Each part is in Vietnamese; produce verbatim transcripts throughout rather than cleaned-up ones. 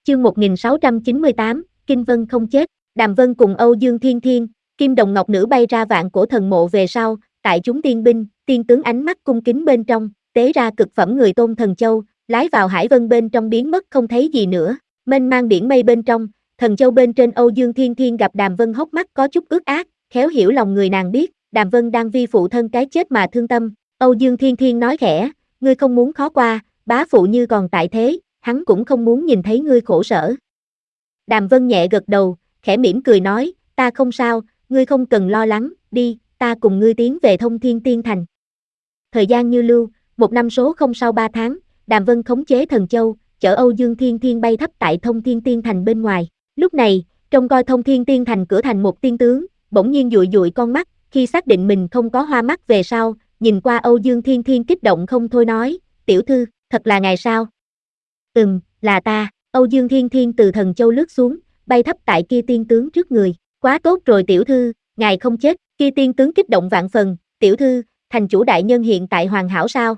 Chương một nghìn sáu trăm chín mươi tám, Kinh Vân không chết. Đàm Vân cùng Âu Dương Thiên Thiên, Kim Đồng Ngọc Nữ bay ra Vạn Cổ Thần Mộ về sau, tại chúng tiên binh, tiên tướng ánh mắt cung kính bên trong, tế ra cực phẩm người tôn thần châu, lái vào hải vân bên trong biến mất không thấy gì nữa. Mênh mang biển mây bên trong, thần châu bên trên Âu Dương Thiên Thiên gặp Đàm Vân hốc mắt có chút ướt át, khéo hiểu lòng người nàng biết, Đàm Vân đang vì phụ thân cái chết mà thương tâm. Âu Dương Thiên Thiên nói khẽ, ngươi không muốn khó qua, bá phụ như còn tại thế, hắn cũng không muốn nhìn thấy ngươi khổ sở. Đàm Vân nhẹ gật đầu, khẽ mỉm cười nói, ta không sao, ngươi không cần lo lắng, đi, ta cùng ngươi tiến về Thông Thiên Tiên Thành. Thời gian như lưu, một năm số không sau ba tháng, Đàm Vân khống chế thần châu, chở Âu Dương Thiên Thiên bay thấp tại Thông Thiên Tiên Thành bên ngoài. Lúc này, trông coi Thông Thiên Tiên Thành cửa thành một tiên tướng, bỗng nhiên dụi dụi con mắt, khi xác định mình không có hoa mắt về sau, nhìn qua Âu Dương Thiên Thiên kích động không thôi nói, tiểu thư, thật là ngài sao? Ừm, là ta. Âu Dương Thiên Thiên từ thần châu lướt xuống, bay thấp tại kia tiên tướng trước người. Quá tốt rồi tiểu thư, ngài không chết. Kia tiên tướng kích động vạn phần, tiểu thư, thành chủ đại nhân hiện tại hoàn hảo sao?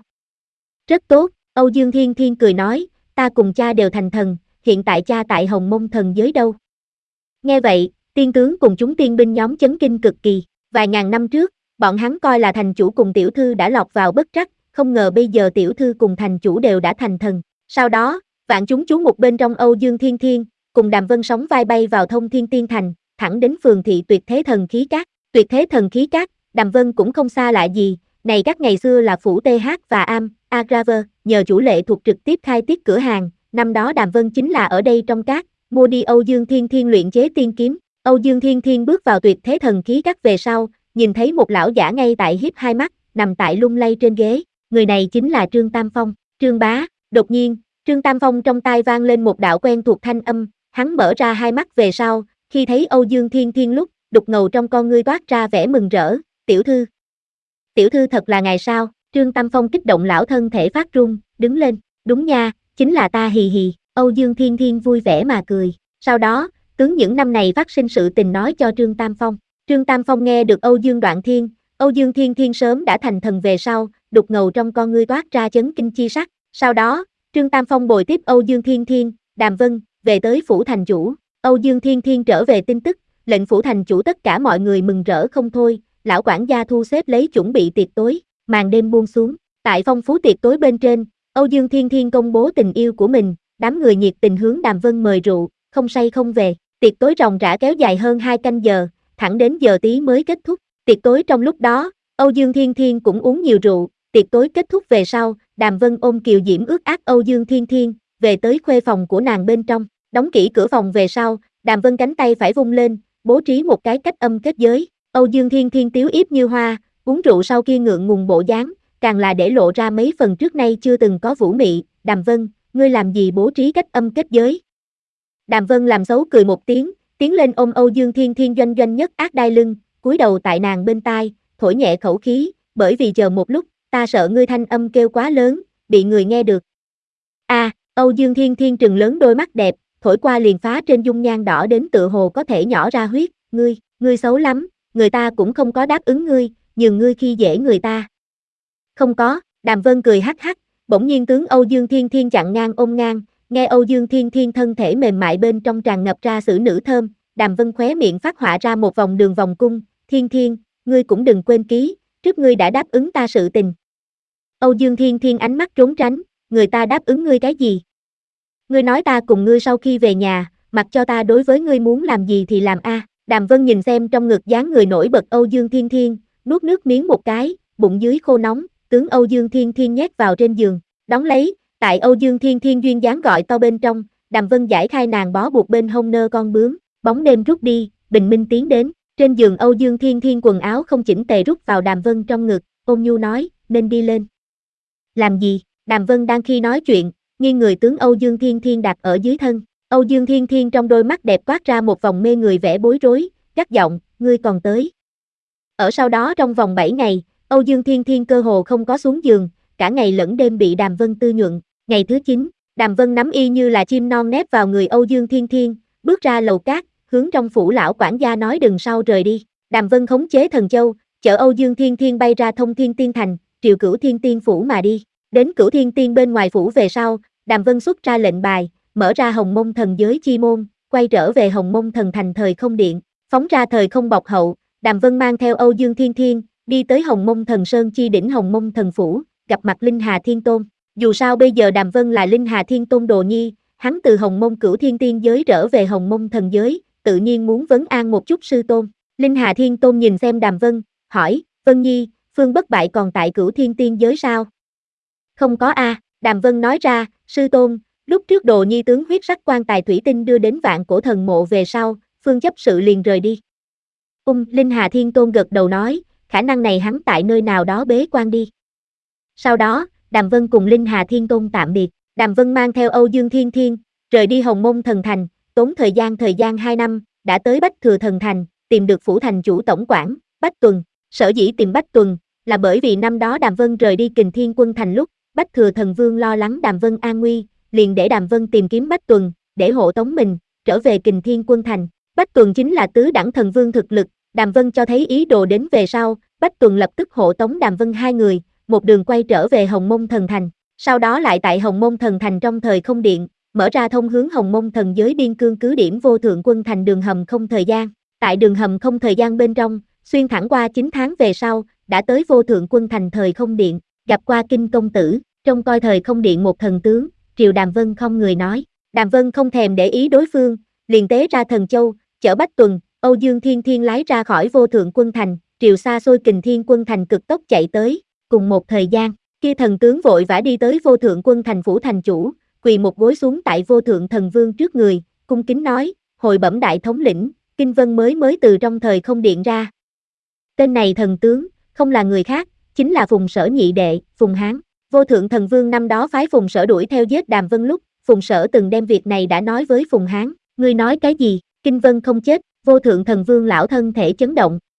Rất tốt, Âu Dương Thiên Thiên cười nói, ta cùng cha đều thành thần, hiện tại cha tại Hồng Mông thần giới đâu. Nghe vậy, tiên tướng cùng chúng tiên binh nhóm chấn kinh cực kỳ. Vài ngàn năm trước, bọn hắn coi là thành chủ cùng tiểu thư đã lọt vào bất trắc, không ngờ bây giờ tiểu thư cùng thành chủ đều đã thành thần. Sau đó, vạn chúng chú mục bên trong Âu Dương Thiên Thiên, cùng Đàm Vân sóng vai bay vào Thông Thiên Tiên Thành, thẳng đến phường thị Tuyệt Thế Thần Khí Các. Tuyệt Thế Thần Khí Các, Đàm Vân cũng không xa lạ gì, này các ngày xưa là phủ tê hát và Am, Agraver, nhờ chủ lệ thuộc trực tiếp khai tiết cửa hàng, năm đó Đàm Vân chính là ở đây trong các, mua đi Âu Dương Thiên Thiên luyện chế tiên kiếm. Âu Dương Thiên Thiên bước vào Tuyệt Thế Thần Khí Các về sau, nhìn thấy một lão giả ngay tại hiếp hai mắt, nằm tại lung lay trên ghế, người này chính là Trương Tam Phong. Trương bá, đột nhiên, Trương Tam Phong trong tai vang lên một đạo quen thuộc thanh âm, hắn mở ra hai mắt về sau, khi thấy Âu Dương Thiên Thiên lúc, đục ngầu trong con ngươi toát ra vẻ mừng rỡ, tiểu thư. Tiểu thư thật là ngài sao? Trương Tam Phong kích động lão thân thể phát run, đứng lên, đúng nha, chính là ta hì hì. Âu Dương Thiên Thiên vui vẻ mà cười, sau đó, tướng những năm này phát sinh sự tình nói cho Trương Tam Phong. Trương Tam Phong nghe được Âu Dương Đoạn Thiên, Âu Dương Thiên Thiên sớm đã thành thần về sau, đục ngầu trong con ngươi toát ra chấn kinh chi sắc. Sau đó, Trương Tam Phong bồi tiếp Âu Dương Thiên Thiên, Đàm Vân, về tới phủ thành chủ. Âu Dương Thiên Thiên trở về tin tức, lệnh phủ thành chủ tất cả mọi người mừng rỡ không thôi, lão quản gia thu xếp lấy chuẩn bị tiệc tối, màn đêm buông xuống. Tại phong phú tiệc tối bên trên, Âu Dương Thiên Thiên công bố tình yêu của mình, đám người nhiệt tình hướng Đàm Vân mời rượu, không say không về. Tiệc tối ròng rã kéo dài hơn hai canh giờ, thẳng đến giờ tí mới kết thúc. Tiệc tối trong lúc đó, Âu Dương Thiên Thiên cũng uống nhiều rượu, tiệc tối kết thúc về sau, Đàm Vân ôm kiều diễm ướt át Âu Dương Thiên Thiên, về tới khuê phòng của nàng bên trong, đóng kỹ cửa phòng về sau, Đàm Vân cánh tay phải vung lên, bố trí một cái cách âm kết giới. Âu Dương Thiên Thiên tiếu yếp như hoa, uống rượu sau kia ngượng ngùng bộ dáng, càng là để lộ ra mấy phần trước nay chưa từng có vũ mị. Đàm Vân, ngươi làm gì bố trí cách âm kết giới? Đàm Vân làm xấu cười một tiếng, tiến lên ôm Âu Dương Thiên Thiên doanh doanh nhất ác đai lưng, cúi đầu tại nàng bên tai, thổi nhẹ khẩu khí, bởi vì chờ một lúc, ta sợ ngươi thanh âm kêu quá lớn, bị người nghe được. A, à, Âu Dương Thiên Thiên trừng lớn đôi mắt đẹp, thổi qua liền phá trên dung nhan đỏ đến tựa hồ có thể nhỏ ra huyết, ngươi, ngươi xấu lắm, người ta cũng không có đáp ứng ngươi, nhường ngươi khi dễ người ta. Không có, Đàm Vân cười hắc hắc, bỗng nhiên tướng Âu Dương Thiên Thiên chặn ngang ôm ngang, nghe Âu Dương Thiên Thiên thân thể mềm mại bên trong tràn ngập ra xử nữ thơm, Đàm Vân khóe miệng phát họa ra một vòng đường vòng cung, Thiên Thiên, ngươi cũng đừng quên ký, trước ngươi đã đáp ứng ta sự tình. Âu Dương Thiên Thiên ánh mắt trốn tránh, người ta đáp ứng ngươi cái gì? Ngươi nói ta cùng ngươi sau khi về nhà, mặc cho ta đối với ngươi muốn làm gì thì làm a. À. Đàm Vân nhìn xem trong ngực dáng người nổi bật Âu Dương Thiên Thiên, nuốt nước miếng một cái, bụng dưới khô nóng, tướng Âu Dương Thiên Thiên nhét vào trên giường, đóng lấy, tại Âu Dương Thiên Thiên duyên dáng gọi to bên trong, Đàm Vân giải khai nàng bó buộc bên hông nơ con bướm, bóng đêm rút đi, bình minh tiến đến, trên giường Âu Dương Thiên Thiên quần áo không chỉnh tề rút vào Đàm Vân trong ngực, ôn nhu nói, nên đi lên. Làm gì? Đàm Vân đang khi nói chuyện, nghiêng người tướng Âu Dương Thiên Thiên đặt ở dưới thân, Âu Dương Thiên Thiên trong đôi mắt đẹp toát ra một vòng mê người vẻ bối rối, gắt giọng, ngươi còn tới. Ở sau đó trong vòng bảy ngày, Âu Dương Thiên Thiên cơ hồ không có xuống giường, cả ngày lẫn đêm bị Đàm Vân tư nhuận. Ngày thứ chín, Đàm Vân nắm y như là chim non nép vào người Âu Dương Thiên Thiên, bước ra lầu cát, hướng trong phủ lão quản gia nói đừng sau rời đi. Đàm Vân khống chế thần châu, chở Âu Dương Thiên Thiên bay ra Thông Thiên Tiên Thành, triều Cửu Thiên Tiên phủ mà đi. Đến Cửu Thiên Tiên bên ngoài phủ về sau, Đàm Vân xuất ra lệnh bài, mở ra Hồng Mông Thần Giới chi môn, quay trở về Hồng Mông Thần Thành Thời Không Điện, phóng ra thời không bọc hậu, Đàm Vân mang theo Âu Dương Thiên Thiên, đi tới Hồng Mông Thần Sơn chi đỉnh Hồng Mông Thần Phủ, gặp mặt Linh Hà Thiên Tôn. Dù sao bây giờ Đàm Vân là Linh Hà Thiên Tôn đồ nhi, hắn từ Hồng Mông Cửu Thiên Tiên Giới trở về Hồng Mông Thần Giới, tự nhiên muốn vấn an một chút sư tôn. Linh Hà Thiên Tôn nhìn xem Đàm Vân, hỏi, Vân Nhi, Phương Bất Bại còn tại Cửu Thiên Tiên Giới sao? Không có a, Đàm Vân nói ra, sư tôn, lúc trước đồ nhi tướng huyết sắc quan tài thủy tinh đưa đến vạn cổ thần mộ về sau, Phương chấp sự liền rời đi. Ung, Linh Hà Thiên Tôn gật đầu nói, khả năng này hắn tại nơi nào đó bế quan đi. Sau đó, Đàm Vân cùng Linh Hà Thiên Tôn tạm biệt, Đàm Vân mang theo Âu Dương Thiên Thiên, rời đi Hồng Mông Thần Thành, tốn thời gian thời gian hai năm, đã tới Bách Thừa Thần Thành, tìm được phủ thành chủ tổng quản, Bách Tuần. Sở dĩ tìm Bách Tuần, là bởi vì năm đó Đàm Vân rời đi Kình Thiên Quân Thành lúc, Bách Thừa Thần Vương lo lắng Đàm Vân an nguy, liền để Đàm Vân tìm kiếm Bách Tuần, để hộ tống mình, trở về Kình Thiên Quân Thành. Bách Tuần chính là tứ đẳng thần vương thực lực, Đàm Vân cho thấy ý đồ đến về sau, Bách Tuần lập tức hộ tống Đàm Vân hai người, một đường quay trở về Hồng Mông Thần Thành, sau đó lại tại Hồng Mông Thần Thành trong thời không điện, mở ra thông hướng Hồng Mông Thần Giới biên cương cứ điểm Vô Thượng Quân Thành đường hầm không thời gian. Tại đường hầm không thời gian bên trong, xuyên thẳng qua chín tháng về sau, đã tới Vô Thượng Quân Thành thời không điện, gặp qua Kinh công tử, trông coi thời không điện một thần tướng, triều Đàm Vân không người nói. Đàm Vân không thèm để ý đối phương, liền tế ra thần châu, chở Bách Tuần, Âu Dương Thiên Thiên lái ra khỏi Vô Thượng Quân Thành, triều xa xôi Kình Thiên Quân Thành cực tốc chạy tới. Cùng một thời gian, kia thần tướng vội vã đi tới Vô Thượng Quân Thành phủ thành chủ, quỳ một gối xuống tại Vô Thượng Thần Vương trước người, cung kính nói, hồi bẩm đại thống lĩnh, Kinh Vân mới mới từ trong thời không điện ra. Tên này thần tướng, không là người khác, chính là Phùng Sở nhị đệ, Phùng Hán. Vô Thượng Thần Vương năm đó phái Phùng Sở đuổi theo giết Đàm Vân lúc, Phùng Sở từng đem việc này đã nói với Phùng Hán, ngươi nói cái gì, Kinh Vân không chết. Vô Thượng Thần Vương lão thân thể chấn động,